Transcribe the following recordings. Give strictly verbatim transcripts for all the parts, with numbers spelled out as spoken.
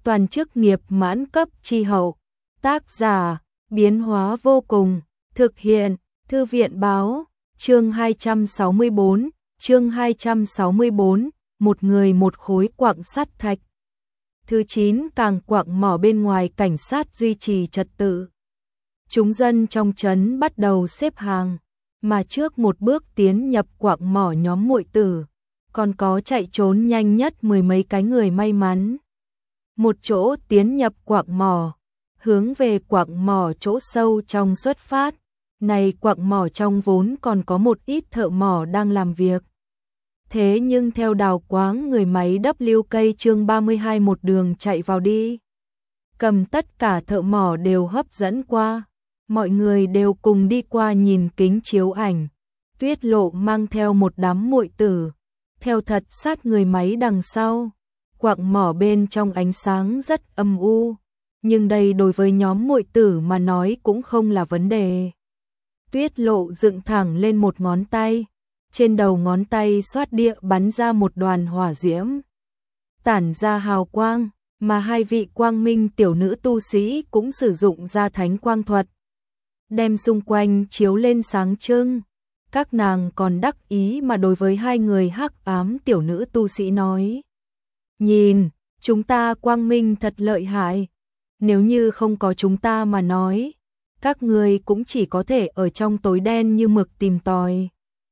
toàn chức nghiệp mãn cấp chi hậu. Tác giả, biến hóa vô cùng, thực hiện, Thư viện báo, chương hai trăm sáu mươi bốn, chương hai trăm sáu mươi bốn, một người một khối quặng sắt thạch. Thứ chín, càng quặng mỏ bên ngoài cảnh sát duy trì trật tự. Chúng dân trong trấn bắt đầu xếp hàng, mà trước một bước tiến nhập quặng mỏ nhóm muội tử, còn có chạy trốn nhanh nhất mười mấy cái người may mắn. Một chỗ tiến nhập quặng mỏ, hướng về quặng mỏ chỗ sâu trong xuất phát. Này quặng mỏ trong vốn còn có một ít thợ mỏ đang làm việc. Thế nhưng theo đào quáng người máy W K chương ba mươi hai một đường chạy vào đi. Cầm tất cả thợ mỏ đều hấp dẫn qua. Mọi người đều cùng đi qua nhìn kính chiếu ảnh. Tuyết Lộ mang theo một đám muội tử, theo thật sát người máy đằng sau. Quặng mỏ bên trong ánh sáng rất âm u, nhưng đây đối với nhóm muội tử mà nói cũng không là vấn đề. Tuyết Lộ dựng thẳng lên một ngón tay, trên đầu ngón tay xoát địa bắn ra một đoàn hỏa diễm, tản ra hào quang, mà hai vị quang minh tiểu nữ tu sĩ cũng sử dụng ra thánh quang thuật, đem xung quanh chiếu lên sáng trưng. Các nàng còn đắc ý mà đối với hai người hắc ám tiểu nữ tu sĩ nói: nhìn, chúng ta quang minh thật lợi hại, nếu như không có chúng ta mà nói, các người cũng chỉ có thể ở trong tối đen như mực tìm tòi.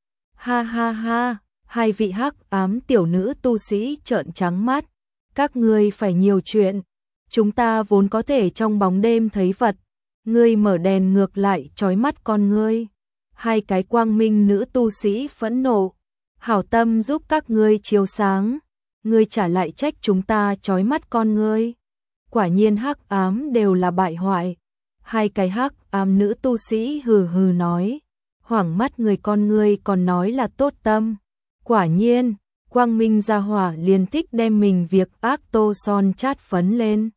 Ha ha ha, hai vị hắc ám tiểu nữ tu sĩ trợn trắng mắt, các ngươi phải nhiều chuyện, chúng ta vốn có thể trong bóng đêm thấy vật, ngươi mở đèn ngược lại chói mắt con ngươi. Hai cái quang minh nữ tu sĩ phẫn nộ, hảo tâm giúp các ngươi chiếu sáng, ngươi trả lại trách chúng ta chói mắt con ngươi. Quả nhiên hắc ám đều là bại hoại. Hai cái hắc ám nữ tu sĩ hừ hừ nói, hoảng mắt người con ngươi còn nói là tốt tâm. Quả nhiên, quang minh gia hỏa liền thích đem mình việc ác tô son chát phấn lên.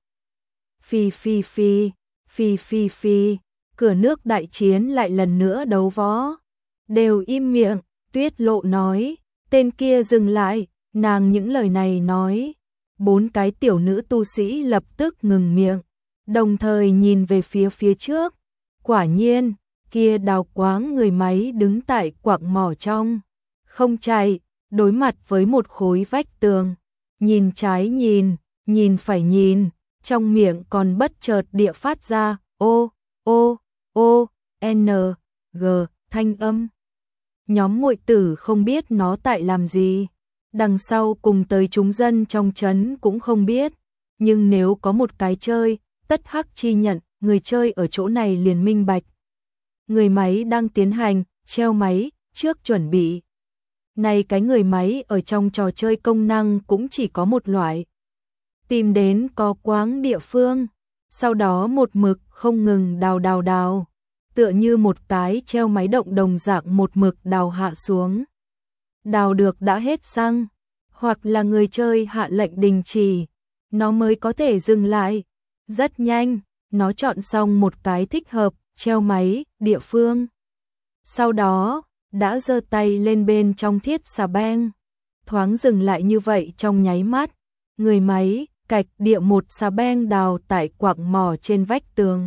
Phi phi phi, phi phi phi, cửa nước đại chiến lại lần nữa đấu võ. Đều im miệng, Tuyết Lộ nói, tên kia dừng lại, nàng những lời này nói. Bốn cái tiểu nữ tu sĩ lập tức ngừng miệng, đồng thời nhìn về phía phía trước. Quả nhiên, kia đào quáng người máy đứng tại quặng mỏ trong, không chạy, đối mặt với một khối vách tường, nhìn trái nhìn, nhìn phải nhìn, trong miệng còn bất chợt địa phát ra ô, ô, ô, n, g, thanh âm. Nhóm muội tử không biết nó tại làm gì, đằng sau cùng tới chúng dân trong trấn cũng không biết, nhưng nếu có một cái chơi, tất hắc chi nhận, người chơi ở chỗ này liền minh bạch. Người máy đang tiến hành, treo máy, trước chuẩn bị. Này cái người máy ở trong trò chơi công năng cũng chỉ có một loại. Tìm đến có quáng địa phương, sau đó một mực không ngừng đào đào đào, tựa như một cái treo máy động đồng dạng một mực đào hạ xuống. Đào được đã hết xăng, hoặc là người chơi hạ lệnh đình chỉ, nó mới có thể dừng lại. Rất nhanh, nó chọn xong một cái thích hợp, treo máy, địa phương. Sau đó, đã giơ tay lên bên trong thiết xà beng, thoáng dừng lại như vậy trong nháy mắt, người máy, cạch địa một xà beng đào tại quặng mỏ trên vách tường.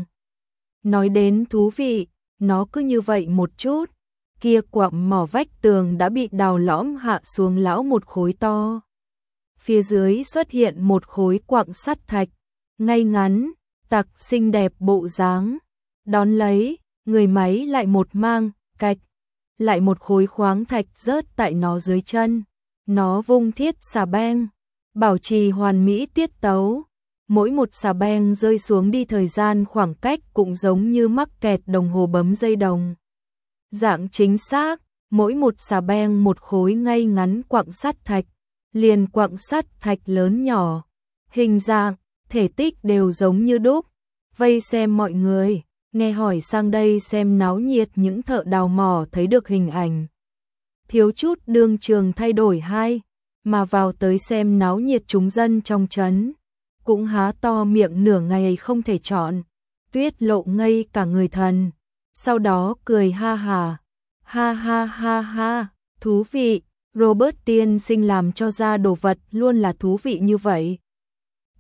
Nói đến thú vị, nó cứ như vậy một chút, kia quặng mỏ vách tường đã bị đào lõm hạ xuống lão một khối to. Phía dưới xuất hiện một khối quặng sắt thạch, ngay ngắn, tặc xinh đẹp bộ dáng. Đón lấy, người máy lại một mang, cạch, lại một khối khoáng thạch rớt tại nó dưới chân. Nó vung thiết xà beng, bảo trì hoàn mỹ tiết tấu. Mỗi một xà beng rơi xuống đi thời gian khoảng cách cũng giống như mắc kẹt đồng hồ bấm dây đồng. Dạng chính xác, mỗi một xà beng một khối ngay ngắn quặng sắt thạch, liền quặng sắt thạch lớn nhỏ, hình dạng, thể tích đều giống như đúc. Vây xem mọi người, nghe hỏi sang đây xem náo nhiệt những thợ đào mỏ thấy được hình ảnh. Thiếu chút đương trường thay đổi hai, mà vào tới xem náo nhiệt chúng dân trong trấn, cũng há to miệng nửa ngày không thể chọn. Tuyết Lộ ngây cả người thần, sau đó cười ha hà, ha ha ha ha, thú vị, Robert tiên sinh làm cho ra đồ vật luôn là thú vị như vậy.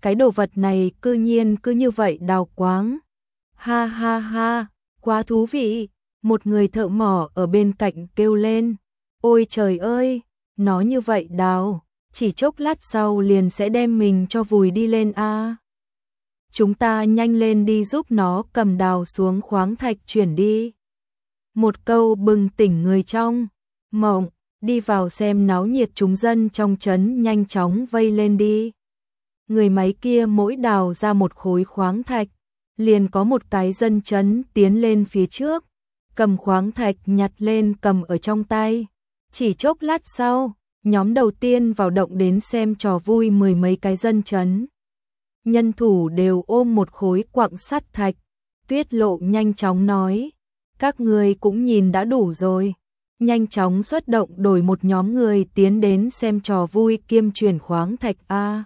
cái đồ vật này cư nhiên cứ như vậy đào quáng. Ha ha ha, quá thú vị, một người thợ mỏ ở bên cạnh kêu lên. Ôi trời ơi, nó như vậy đào, chỉ chốc lát sau liền sẽ đem mình cho vùi đi lên a. Chúng ta nhanh lên đi giúp nó cầm đào xuống khoáng thạch chuyển đi. Một câu bừng tỉnh người trong mộng, đi vào xem náo nhiệt chúng dân trong trấn nhanh chóng vây lên đi. Người máy kia mỗi đào ra một khối khoáng thạch, liền có một cái dân trấn tiến lên phía trước, cầm khoáng thạch nhặt lên cầm ở trong tay. Chỉ chốc lát sau, nhóm đầu tiên vào động đến xem trò vui mười mấy cái dân trấn. Nhân thủ đều ôm một khối quặng sắt thạch. Tuyết Lộ nhanh chóng nói, các người cũng nhìn đã đủ rồi. Nhanh chóng xuất động đổi một nhóm người tiến đến xem trò vui kiêm chuyển khoáng thạch a.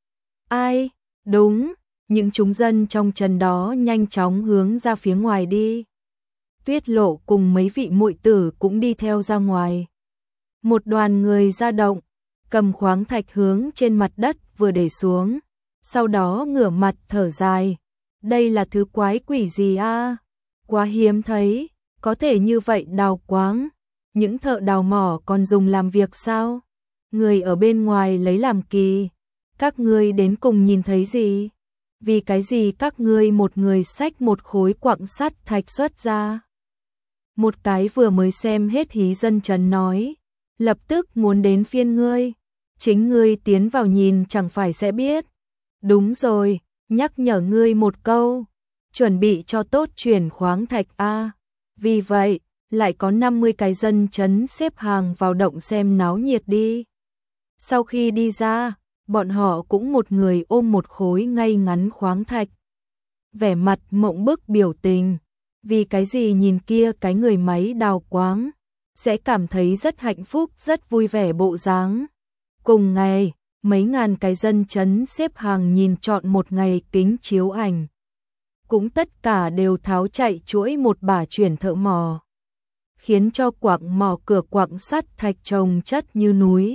Ai? Đúng, những chúng dân trong trấn đó nhanh chóng hướng ra phía ngoài đi. Tuyết Lộ cùng mấy vị muội tử cũng đi theo ra ngoài. Một đoàn người ra động, cầm khoáng thạch hướng trên mặt đất vừa để xuống, sau đó ngửa mặt thở dài. Đây là thứ quái quỷ gì a? Quá hiếm thấy, có thể như vậy đào quáng. Những thợ đào mỏ còn dùng làm việc sao? Người ở bên ngoài lấy làm kỳ. Các ngươi đến cùng nhìn thấy gì? Vì cái gì các ngươi một người xách một khối quặng sắt thạch xuất ra? Một cái vừa mới xem hết hí dân trấn nói, lập tức muốn đến phiên ngươi. Chính ngươi tiến vào nhìn chẳng phải sẽ biết. Đúng rồi, nhắc nhở ngươi một câu, chuẩn bị cho tốt chuyển khoáng thạch a. Vì vậy, lại có năm mươi cái dân trấn xếp hàng vào động xem náo nhiệt đi. Sau khi đi ra, bọn họ cũng một người ôm một khối ngay ngắn khoáng thạch. Vẻ mặt mộng bức biểu tình, vì cái gì nhìn kia cái người máy đào quáng, sẽ cảm thấy rất hạnh phúc, rất vui vẻ bộ dáng. Cùng ngày, mấy ngàn cái dân trấn xếp hàng nhìn trọn một ngày kính chiếu ảnh. Cũng tất cả đều tháo chạy chuỗi một bả chuyển thợ mỏ, khiến cho quặng mỏ cửa quặng sắt thạch chồng chất như núi.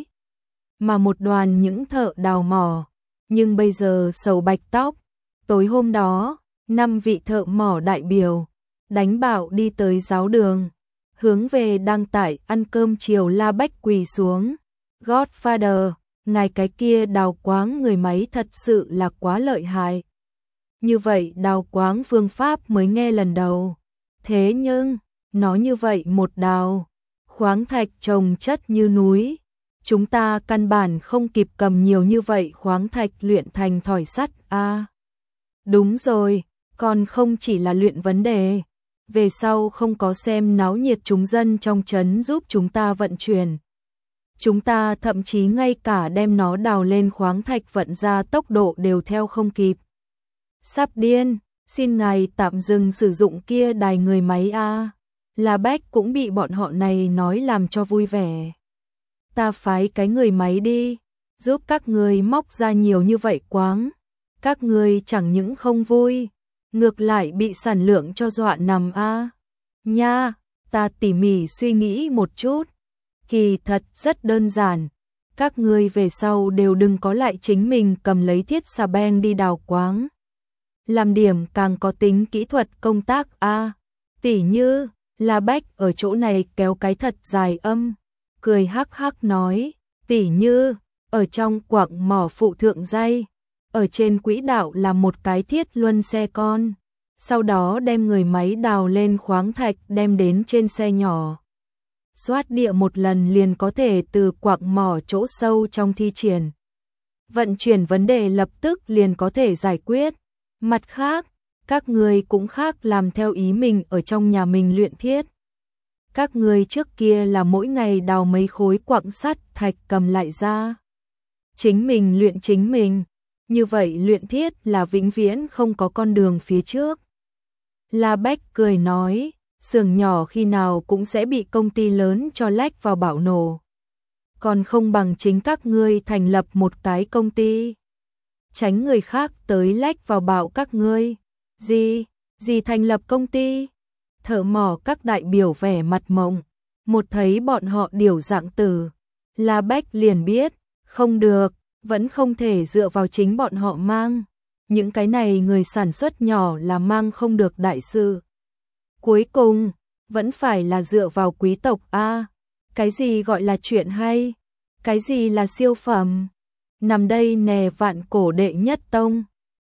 Mà một đoàn những thợ đào mỏ, nhưng bây giờ sầu bạch tóc. Tối hôm đó, năm vị thợ mỏ đại biểu, đánh bạo đi tới giáo đường, hướng về đang tại ăn cơm chiều La Bách quỳ xuống. Godfather, ngài cái kia đào quáng người máy thật sự là quá lợi hại. Như vậy đào quáng phương pháp mới nghe lần đầu. Thế nhưng, nó như vậy một đào, khoáng thạch chồng chất như núi. Chúng ta căn bản không kịp cầm nhiều như vậy khoáng thạch luyện thành thỏi sắt a. À, đúng rồi, còn không chỉ là luyện vấn đề. Về sau không có xem náo nhiệt chúng dân trong trấn giúp chúng ta vận chuyển. Chúng ta thậm chí ngay cả đem nó đào lên khoáng thạch vận ra tốc độ đều theo không kịp. Sắp điên, xin ngài tạm dừng sử dụng kia đài người máy a. À. La Bách cũng bị bọn họ này nói làm cho vui vẻ. Ta phái cái người máy đi, giúp các người móc ra nhiều như vậy quáng. Các người chẳng những không vui, ngược lại bị sản lượng cho dọa nằm a. À. Nha, ta tỉ mỉ suy nghĩ một chút. Kỳ thật rất đơn giản. Các người về sau đều đừng có lại chính mình cầm lấy thiết xà beng đi đào quáng. Làm điểm càng có tính kỹ thuật công tác a. À. Tỉ như, La Bách ở chỗ này kéo cái thật dài âm. Cười hắc hắc nói, tỉ như, ở trong quặng mỏ phụ thượng dây, ở trên quỹ đạo là một cái thiết luân xe con, sau đó đem người máy đào lên khoáng thạch đem đến trên xe nhỏ. Xoát địa một lần liền có thể từ quặng mỏ chỗ sâu trong thi triển. Vận chuyển vấn đề lập tức liền có thể giải quyết. Mặt khác, các người cũng khác làm theo ý mình ở trong nhà mình luyện thiết. Các người trước kia là mỗi ngày đào mấy khối quặng sắt thạch cầm lại ra. Chính mình luyện chính mình, như vậy luyện thiết là vĩnh viễn không có con đường phía trước. La Bách cười nói, xưởng nhỏ khi nào cũng sẽ bị công ty lớn cho lách vào bạo nổ. Còn không bằng chính các ngươi thành lập một cái công ty. Tránh người khác tới lách vào bạo các ngươi. Gì? Gì thành lập công ty? Thợ mỏ các đại biểu vẻ mặt mộng, một thấy bọn họ điều dạng từ, La Bách liền biết, không được, vẫn không thể dựa vào chính bọn họ mang. Những cái này người sản xuất nhỏ là mang không được đại sự. Cuối cùng, vẫn phải là dựa vào quý tộc a. Cái gì gọi là chuyện hay? Cái gì là siêu phẩm? Nằm đây nè vạn cổ đệ nhất tông.